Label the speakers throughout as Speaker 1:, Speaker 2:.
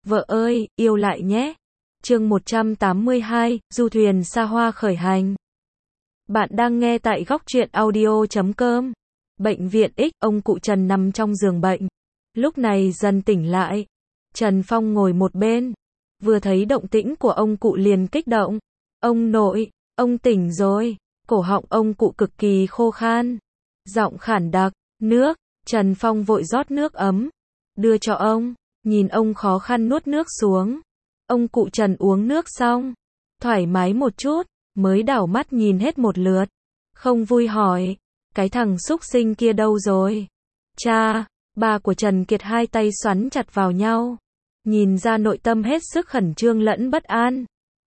Speaker 1: Vợ ơi, yêu lại nhé. Chương 182, du thuyền xa hoa khởi hành. Bạn đang nghe tại góc truyện audio.com. Bệnh viện X, ông cụ Trần nằm trong giường bệnh. Lúc này dần tỉnh lại. Trần Phong ngồi một bên. Vừa thấy động tĩnh của ông cụ liền kích động. Ông nội, ông tỉnh rồi. Cổ họng ông cụ cực kỳ khô khan. Giọng khản đặc, nước. Trần Phong vội rót nước ấm. Đưa cho ông. Nhìn ông khó khăn nuốt nước xuống. Ông cụ Trần uống nước xong. Thoải mái một chút. Mới đảo mắt nhìn hết một lượt. Không vui hỏi. Cái thằng súc sinh kia đâu rồi? Cha, bà của Trần Kiệt hai tay xoắn chặt vào nhau. Nhìn ra nội tâm hết sức khẩn trương lẫn bất an.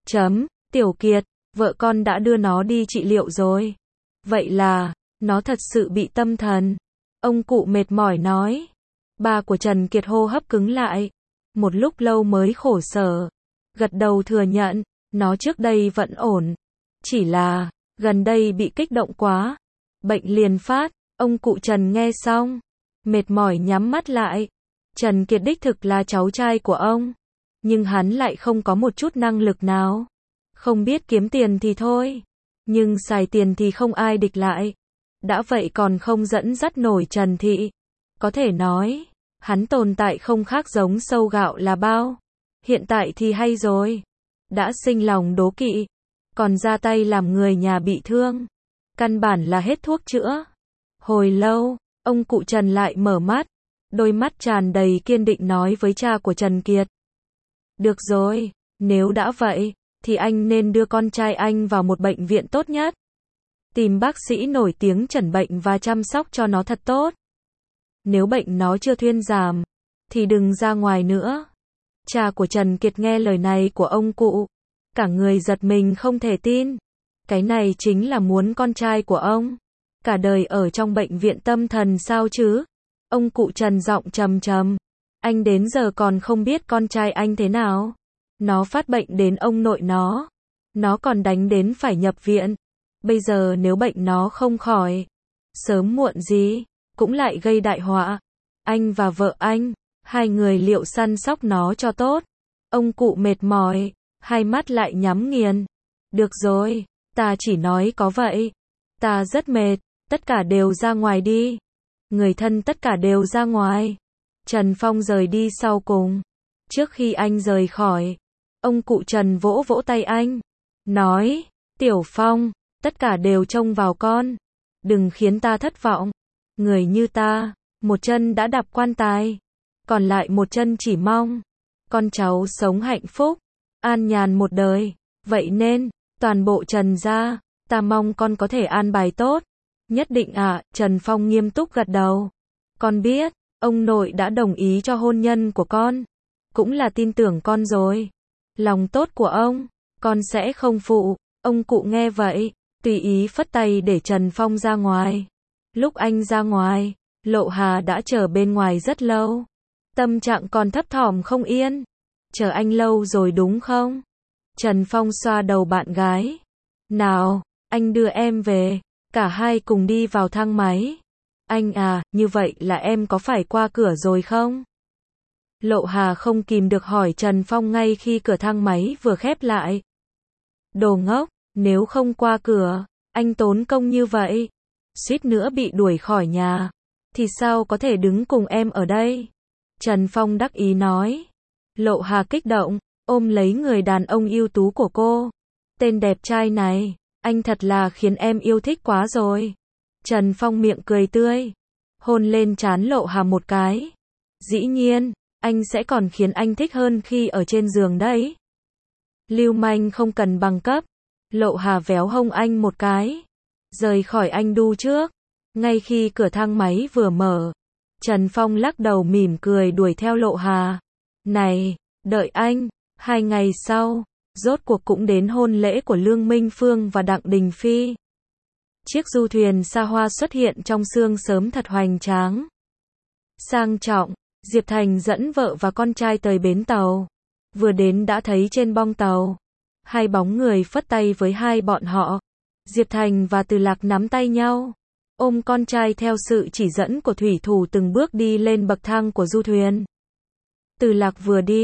Speaker 1: Tiểu Kiệt, vợ con đã đưa nó đi trị liệu rồi. Vậy là, nó thật sự bị tâm thần. Ông cụ mệt mỏi nói. Bà của Trần Kiệt hô hấp cứng lại. Một lúc lâu mới khổ sở. Gật đầu thừa nhận, nó trước đây vẫn ổn. Chỉ là, gần đây bị kích động quá. Bệnh liền phát, ông cụ Trần nghe xong. Mệt mỏi nhắm mắt lại. Trần Kiệt đích thực là cháu trai của ông. Nhưng hắn lại không có một chút năng lực nào. Không biết kiếm tiền thì thôi. Nhưng xài tiền thì không ai địch lại. Đã vậy còn không dẫn dắt nổi Trần Thị. Có thể nói, hắn tồn tại không khác giống sâu gạo là bao. Hiện tại thì hay rồi. Đã sinh lòng đố kỵ. Còn ra tay làm người nhà bị thương. Căn bản là hết thuốc chữa. Hồi lâu, ông cụ Trần lại mở mắt. Đôi mắt tràn đầy kiên định nói với cha của Trần Kiệt. Được rồi, nếu đã vậy, thì anh nên đưa con trai anh vào một bệnh viện tốt nhất. Tìm bác sĩ nổi tiếng chẩn bệnh và chăm sóc cho nó thật tốt. Nếu bệnh nó chưa thuyên giảm, thì đừng ra ngoài nữa. Cha của Trần Kiệt nghe lời này của ông cụ. Cả người giật mình không thể tin. Cái này chính là muốn con trai của ông. Cả đời ở trong bệnh viện tâm thần sao chứ? Ông cụ Trần giọng trầm trầm. Anh đến giờ còn không biết con trai anh thế nào. Nó phát bệnh đến ông nội nó. Nó còn đánh đến phải nhập viện. Bây giờ nếu bệnh nó không khỏi, sớm muộn gì, cũng lại gây đại họa. Anh và vợ anh, hai người liệu săn sóc nó cho tốt. Ông cụ mệt mỏi, hai mắt lại nhắm nghiền. Được rồi, ta chỉ nói có vậy. Ta rất mệt, tất cả đều ra ngoài đi. Người thân tất cả đều ra ngoài. Trần Phong rời đi sau cùng. Trước khi anh rời khỏi, ông cụ Trần vỗ vỗ tay anh. Nói, Tiểu Phong, tất cả đều trông vào con. Đừng khiến ta thất vọng. Người như ta, một chân đã đạp quan tài. Còn lại một chân chỉ mong con cháu sống hạnh phúc, an nhàn một đời. Vậy nên, toàn bộ Trần gia, ta mong con có thể an bài tốt. Nhất định ạ, Trần Phong nghiêm túc gật đầu. Con biết, ông nội đã đồng ý cho hôn nhân của con. Cũng là tin tưởng con rồi. Lòng tốt của ông, con sẽ không phụ. Ông cụ nghe vậy, tùy ý phất tay để Trần Phong ra ngoài. Lúc anh ra ngoài, Lộ Hà đã chờ bên ngoài rất lâu. Tâm trạng còn thấp thỏm không yên. Chờ anh lâu rồi đúng không? Trần Phong xoa đầu bạn gái. Nào, anh đưa em về. Cả hai cùng đi vào thang máy. Anh à, như vậy là em có phải qua cửa rồi không? Lộ Hà không kìm được hỏi Trần Phong ngay khi cửa thang máy vừa khép lại. Đồ ngốc, nếu không qua cửa, anh tốn công như vậy, suýt nữa bị đuổi khỏi nhà, thì sao có thể đứng cùng em ở đây? Trần Phong đắc ý nói. Lộ Hà kích động, ôm lấy người đàn ông ưu tú của cô. Tên đẹp trai này, anh thật là khiến em yêu thích quá rồi. Trần Phong miệng cười tươi, hôn lên trán Lộ Hà một cái. Dĩ nhiên, anh sẽ còn khiến anh thích hơn khi ở trên giường đấy. Lưu manh không cần bằng cấp. Lộ Hà véo hông anh một cái. Rời khỏi anh đu trước. Ngay khi cửa thang máy vừa mở, Trần Phong lắc đầu mỉm cười đuổi theo Lộ Hà. Này, đợi anh. 2 ngày sau, rốt cuộc cũng đến hôn lễ của Lương Minh Phương và Đặng Đình Phi. Chiếc du thuyền xa hoa xuất hiện trong sương sớm thật hoành tráng. Sang trọng, Diệp Thành dẫn vợ và con trai tới bến tàu. Vừa đến đã thấy trên bong tàu, hai bóng người phất tay với hai bọn họ. Diệp Thành và Từ Lạc nắm tay nhau, ôm con trai theo sự chỉ dẫn của thủy thủ từng bước đi lên bậc thang của du thuyền. Từ Lạc vừa đi,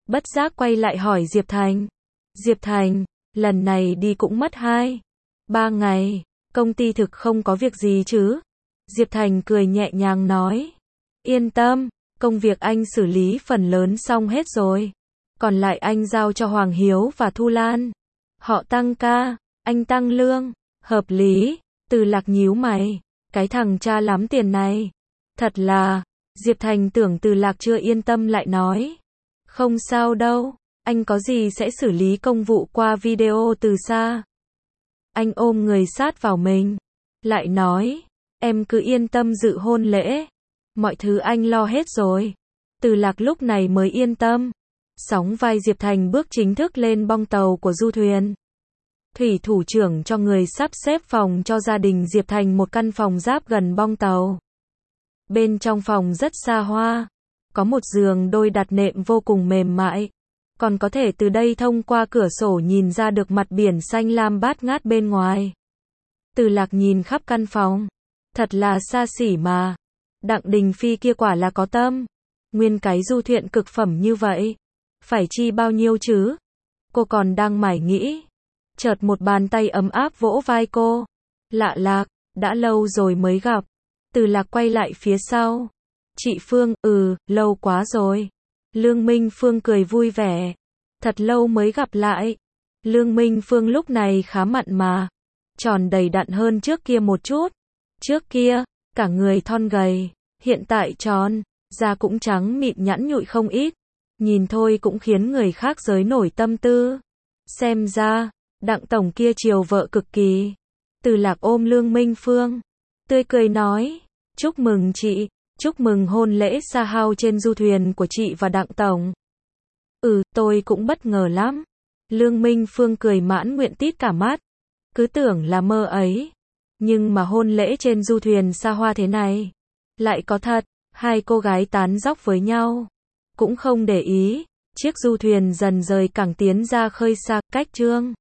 Speaker 1: bất giác quay lại hỏi Diệp Thành. Diệp Thành, lần này đi cũng mất 2-3 ngày, công ty thực không có việc gì chứ? Diệp Thành cười nhẹ nhàng nói. Yên tâm, công việc anh xử lý phần lớn xong hết rồi. Còn lại anh giao cho Hoàng Hiếu và Thu Lan. Họ tăng ca, anh tăng lương, hợp lý. Từ Lạc nhíu mày, cái thằng cha lắm tiền này. Thật là, Diệp Thành tưởng Từ Lạc chưa yên tâm lại nói. Không sao đâu, anh có gì sẽ xử lý công vụ qua video từ xa. Anh ôm người sát vào mình, lại nói, em cứ yên tâm dự hôn lễ. Mọi thứ anh lo hết rồi. Từ Lạc lúc này mới yên tâm. Sóng vai Diệp Thành bước chính thức lên bong tàu của du thuyền. Thủy thủ trưởng cho người sắp xếp phòng cho gia đình Diệp Thành một căn phòng giáp gần bong tàu. Bên trong phòng rất xa hoa, có một giường đôi đặt nệm vô cùng mềm mại, còn có thể từ đây thông qua cửa sổ nhìn ra được mặt biển xanh lam bát ngát bên ngoài. Từ Lạc nhìn khắp căn phòng, thật là xa xỉ mà. Đặng Đình Phi kia quả là có tâm, nguyên cái du thuyền cực phẩm như vậy, phải chi bao nhiêu chứ? Cô còn đang mải nghĩ, chợt một bàn tay ấm áp vỗ vai cô. Lạ Lạc, đã lâu rồi mới gặp. Từ Lạc quay lại phía sau. Chị Phương, lâu quá rồi. Lương Minh Phương cười vui vẻ. Thật lâu mới gặp lại. Lương Minh Phương lúc này khá mặn mà, tròn đầy đặn hơn trước kia một chút. Trước kia, cả người thon gầy, hiện tại tròn, da cũng trắng mịn nhẵn nhụi không ít. Nhìn thôi cũng khiến người khác giới nổi tâm tư. Xem ra, Đặng tổng kia chiều vợ cực kỳ. Từ Lạc ôm Lương Minh Phương, tươi cười nói, chúc mừng chị, chúc mừng hôn lễ xa hao trên du thuyền của chị và Đặng tổng. Tôi cũng bất ngờ lắm. Lương Minh Phương cười mãn nguyện tít cả mắt. Cứ tưởng là mơ ấy. Nhưng mà hôn lễ trên du thuyền xa hoa thế này, lại có thật. Hai cô gái tán dóc với nhau, cũng không để ý. Chiếc du thuyền dần rời cảng tiến ra khơi xa, cách Trương